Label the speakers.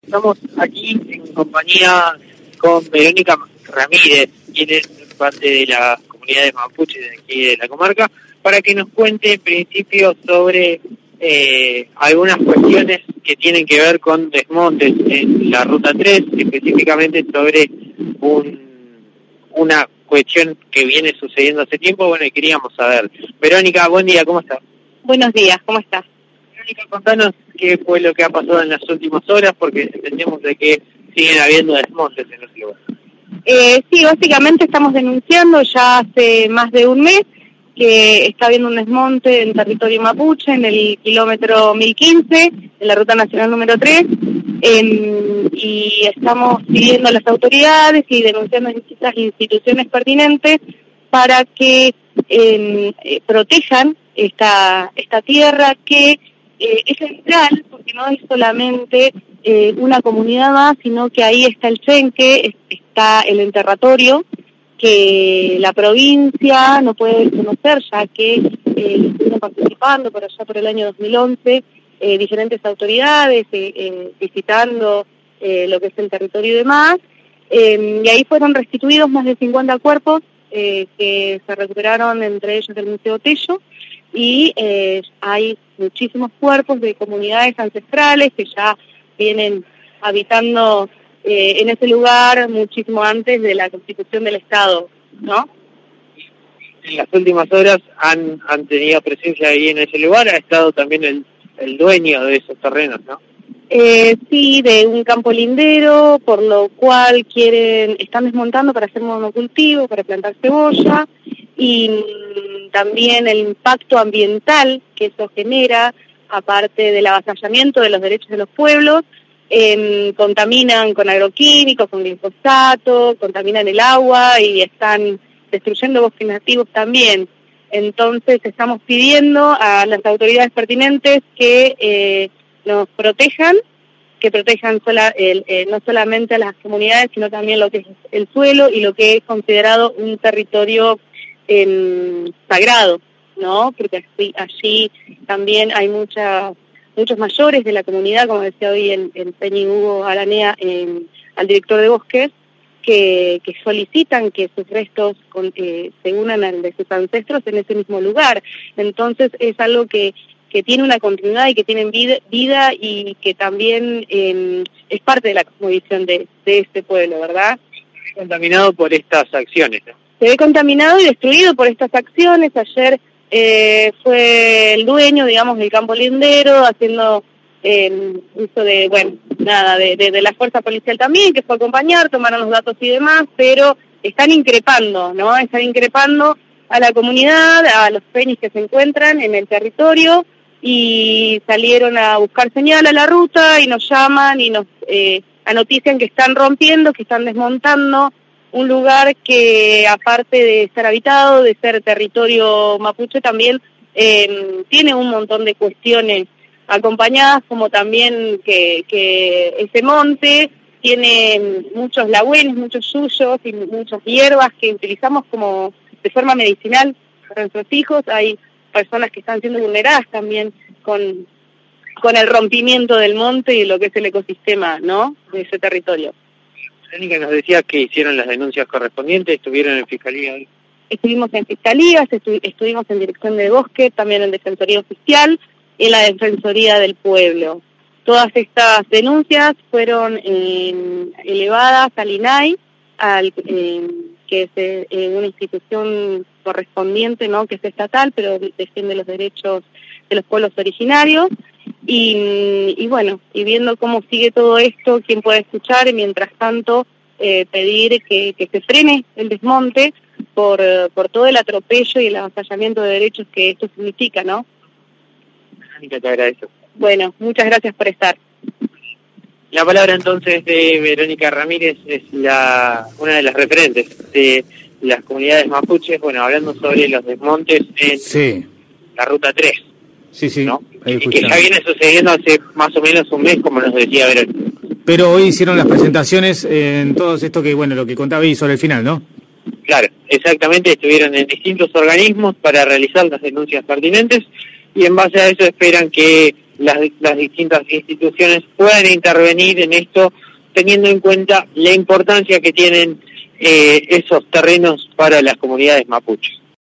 Speaker 1: Estamos aquí en compañía con Verónica Ramírez, quien es parte de la comunidad de mapuches de aquí de la comarca, para que nos cuente en principio sobre algunas cuestiones que tienen que ver con desmontes en la Ruta 3, específicamente sobre una cuestión que viene sucediendo hace tiempo, bueno, y queríamos saber. Verónica, buen día, ¿cómo estás?
Speaker 2: Buenos días, ¿cómo estás?
Speaker 1: Verónica, contanos qué fue lo que ha pasado en las últimas horas, porque entendemos de que siguen habiendo desmontes en los lugares.
Speaker 2: Sí, básicamente estamos denunciando ya hace más de un mes que está habiendo un desmonte en territorio mapuche, en el kilómetro 1015, en la ruta nacional número 3, y estamos pidiendo a las autoridades y denunciando a distintas instituciones pertinentes para que protejan esta tierra que es central, porque no es solamente una comunidad más, sino que ahí está el Chenque, está el enterratorio, que la provincia no puede desconocer, ya que estuvieron participando por allá por el año 2011 diferentes autoridades visitando lo que es el territorio y demás, y ahí fueron restituidos más de 50 cuerpos que se recuperaron, entre ellos del Museo Tello, y hay muchísimos cuerpos de comunidades ancestrales que ya vienen habitando en ese lugar muchísimo antes de la constitución del Estado, ¿no?
Speaker 1: En las últimas horas han tenido presencia ahí en ese lugar, ha estado también el dueño de esos terrenos, ¿no?
Speaker 2: Sí, de un campo lindero, por lo cual están desmontando para hacer monocultivo, para plantar cebolla, y también el impacto ambiental que eso genera, aparte del avasallamiento de los derechos de los pueblos, contaminan con agroquímicos, con glifosato, contaminan el agua y están destruyendo bosques nativos también. Entonces estamos pidiendo a las autoridades pertinentes que nos protejan, no solamente a las comunidades, sino también lo que es el suelo y lo que es considerado un territorio sagrado, ¿no? Porque allí también hay muchos mayores de la comunidad, como decía hoy el Peñi Hugo Aranea, al director de bosques, que solicitan que sus restos se unan al de sus ancestros en ese mismo lugar. Entonces es algo que tiene una continuidad y que tiene vida y que también es parte de la cosmovisión de este pueblo, ¿verdad?
Speaker 1: Contaminado por estas acciones, ¿no?
Speaker 2: Se ve contaminado y destruido por estas acciones. Ayer fue el dueño, digamos, del campo lindero, haciendo uso de la fuerza policial también, que fue a acompañar, tomaron los datos y demás, pero están increpando, ¿no? Están increpando a la comunidad, a los peñis que se encuentran en el territorio, y salieron a buscar señal a la ruta y nos llaman y nos anotician que están rompiendo, que están desmontando un lugar que, aparte de estar habitado, de ser territorio mapuche, también tiene un montón de cuestiones acompañadas, como también que ese monte tiene muchos lagüenes, muchos yuyos y muchas hierbas que utilizamos como de forma medicinal para nuestros hijos. Hay personas que están siendo vulneradas también con el rompimiento del monte y lo que es el ecosistema, ¿no?, de ese territorio.
Speaker 1: Verónica nos decía que hicieron las denuncias correspondientes, estuvieron en Fiscalía hoy.
Speaker 2: Estuvimos en Fiscalía, estuvimos en Dirección de Bosque, también en Defensoría Oficial y en la Defensoría del Pueblo. Todas estas denuncias fueron elevadas al INAI, que es una institución correspondiente, ¿no?, que es estatal, pero defiende los derechos de los pueblos originarios. Y bueno, y viendo cómo sigue todo esto, quién puede escuchar, y mientras tanto pedir que se frene el desmonte por todo el atropello y el avasallamiento de derechos que esto significa, ¿no?
Speaker 1: Verónica, te agradezco.
Speaker 2: Bueno, muchas gracias por estar.
Speaker 1: La palabra entonces de Verónica Ramírez, es una de las referentes de las comunidades mapuches, bueno, hablando sobre los desmontes en la Ruta 3.
Speaker 3: Sí,
Speaker 1: ¿no? Y que ya viene sucediendo hace más o menos un mes, como nos decía Verónica.
Speaker 3: Pero hoy hicieron las presentaciones en todo esto que, bueno, lo que contaba ahí sobre el final, ¿no?
Speaker 1: Claro, exactamente, estuvieron en distintos organismos para realizar las denuncias pertinentes, y en base a eso esperan que las distintas instituciones puedan intervenir en esto, teniendo en cuenta la importancia que tienen esos terrenos para las comunidades mapuches.